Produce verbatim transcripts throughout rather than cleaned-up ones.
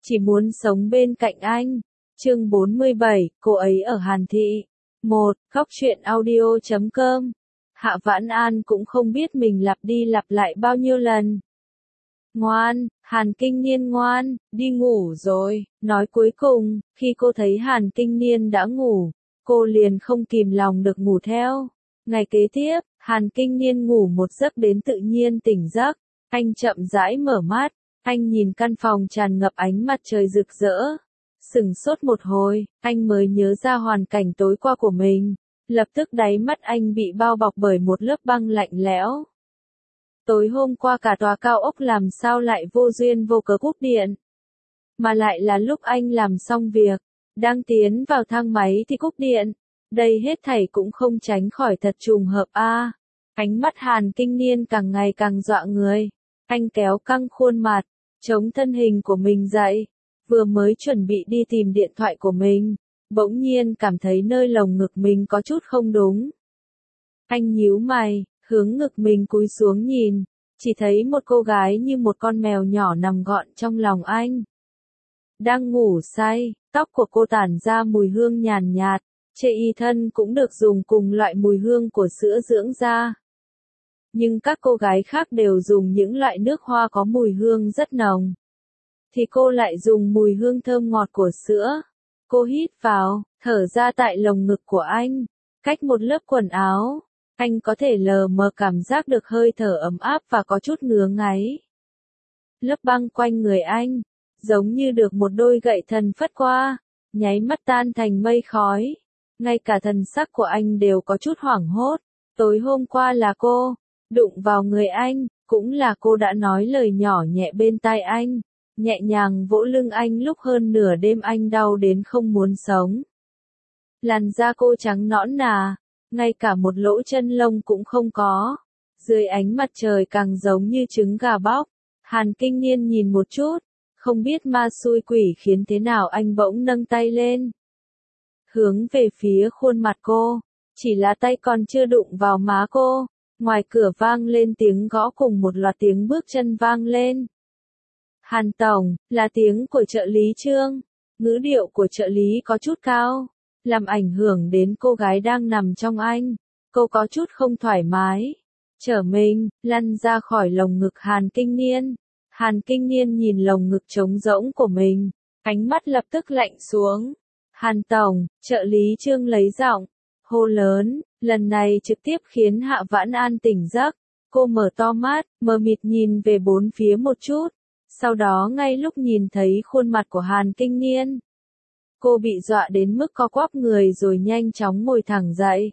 chỉ muốn sống bên cạnh anh. Chương bốn mươi bảy, cô ấy ở Hàn Thị. một. Góc truyện audio chấm com. Hạ Vãn An cũng không biết mình lặp đi lặp lại bao nhiêu lần. Ngoan, Hàn Kinh Niên ngoan, đi ngủ rồi. Nói cuối cùng, khi cô thấy Hàn Kinh Niên đã ngủ, cô liền không kìm lòng được ngủ theo. Ngày kế tiếp, Hàn Kinh Niên ngủ một giấc đến tự nhiên tỉnh giấc. Anh chậm rãi mở mắt, anh nhìn căn phòng tràn ngập ánh mặt trời rực rỡ. Sửng sốt một hồi, anh mới nhớ ra hoàn cảnh tối qua của mình. Lập tức đáy mắt anh bị bao bọc bởi một lớp băng lạnh lẽo. Tối hôm qua cả tòa cao ốc làm sao lại vô duyên vô cớ cúp điện. Mà lại là lúc anh làm xong việc, đang tiến vào thang máy thì cúp điện. Đây hết thảy cũng không tránh khỏi thật trùng hợp a. À. Ánh mắt Hàn Kinh Niên càng ngày càng dọa người. Anh kéo căng khuôn mặt, chống thân hình của mình dậy. Vừa mới chuẩn bị đi tìm điện thoại của mình, bỗng nhiên cảm thấy nơi lồng ngực mình có chút không đúng. Anh nhíu mày, hướng ngực mình cúi xuống nhìn, chỉ thấy một cô gái như một con mèo nhỏ nằm gọn trong lòng anh. Đang ngủ say, tóc của cô tản ra mùi hương nhàn nhạt, chê y thân cũng được dùng cùng loại mùi hương của sữa dưỡng da. Nhưng các cô gái khác đều dùng những loại nước hoa có mùi hương rất nồng. Thì cô lại dùng mùi hương thơm ngọt của sữa. Cô hít vào, thở ra tại lồng ngực của anh. Cách một lớp quần áo, anh có thể lờ mờ cảm giác được hơi thở ấm áp và có chút ngứa ngáy. Lớp băng quanh người anh, giống như được một đôi gậy thần phất qua, nháy mắt tan thành mây khói. Ngay cả thần sắc của anh đều có chút hoảng hốt. Tối hôm qua là cô, đụng vào người anh, cũng là cô đã nói lời nhỏ nhẹ bên tai anh. Nhẹ nhàng vỗ lưng anh lúc hơn nửa đêm anh đau đến không muốn sống. Làn da cô trắng nõn nà, ngay cả một lỗ chân lông cũng không có. Dưới ánh mặt trời càng giống như trứng gà bóc. Hàn Kinh Niên nhìn một chút, không biết ma xui quỷ khiến thế nào anh bỗng nâng tay lên. Hướng về phía khuôn mặt cô, chỉ là tay còn chưa đụng vào má cô. Ngoài cửa vang lên tiếng gõ cùng một loạt tiếng bước chân vang lên. Hàn Tổng, là tiếng của trợ lý Trương. Ngữ điệu của trợ lý có chút cao, làm ảnh hưởng đến cô gái đang nằm trong anh. Cô có chút không thoải mái. Trở mình, lăn ra khỏi lồng ngực Hàn Kinh Niên. Hàn Kinh Niên nhìn lồng ngực trống rỗng của mình, ánh mắt lập tức lạnh xuống. Hàn Tổng, trợ lý Trương lấy giọng, hô lớn, lần này trực tiếp khiến Hạ Vãn An tỉnh giấc. Cô mở to mắt, mờ mịt nhìn về bốn phía một chút. Sau đó ngay lúc nhìn thấy khuôn mặt của Hàn Kinh Niên, cô bị dọa đến mức co quắp người rồi nhanh chóng ngồi thẳng dậy.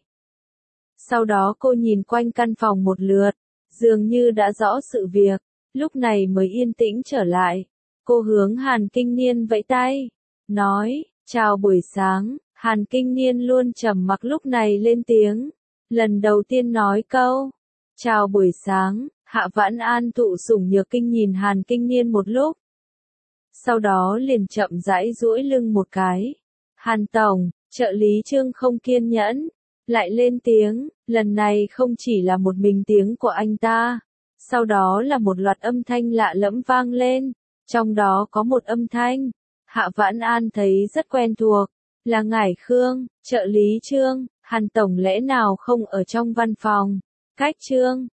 Sau đó cô nhìn quanh căn phòng một lượt, dường như đã rõ sự việc, lúc này mới yên tĩnh trở lại. Cô hướng Hàn Kinh Niên vẫy tay, nói, chào buổi sáng. Hàn Kinh Niên luôn trầm mặc lúc này lên tiếng, lần đầu tiên nói câu, chào buổi sáng. Hạ Vãn An thụ sủng nhược kinh nhìn Hàn Kinh Niên một lúc. Sau đó liền chậm rãi duỗi lưng một cái. Hàn Tổng, trợ lý Trương không kiên nhẫn, lại lên tiếng, lần này không chỉ là một mình tiếng của anh ta. Sau đó là một loạt âm thanh lạ lẫm vang lên, trong đó có một âm thanh, Hạ Vãn An thấy rất quen thuộc, là Ngải Khương, trợ lý Trương. Hàn Tổng lẽ nào không ở trong văn phòng, cách Trương,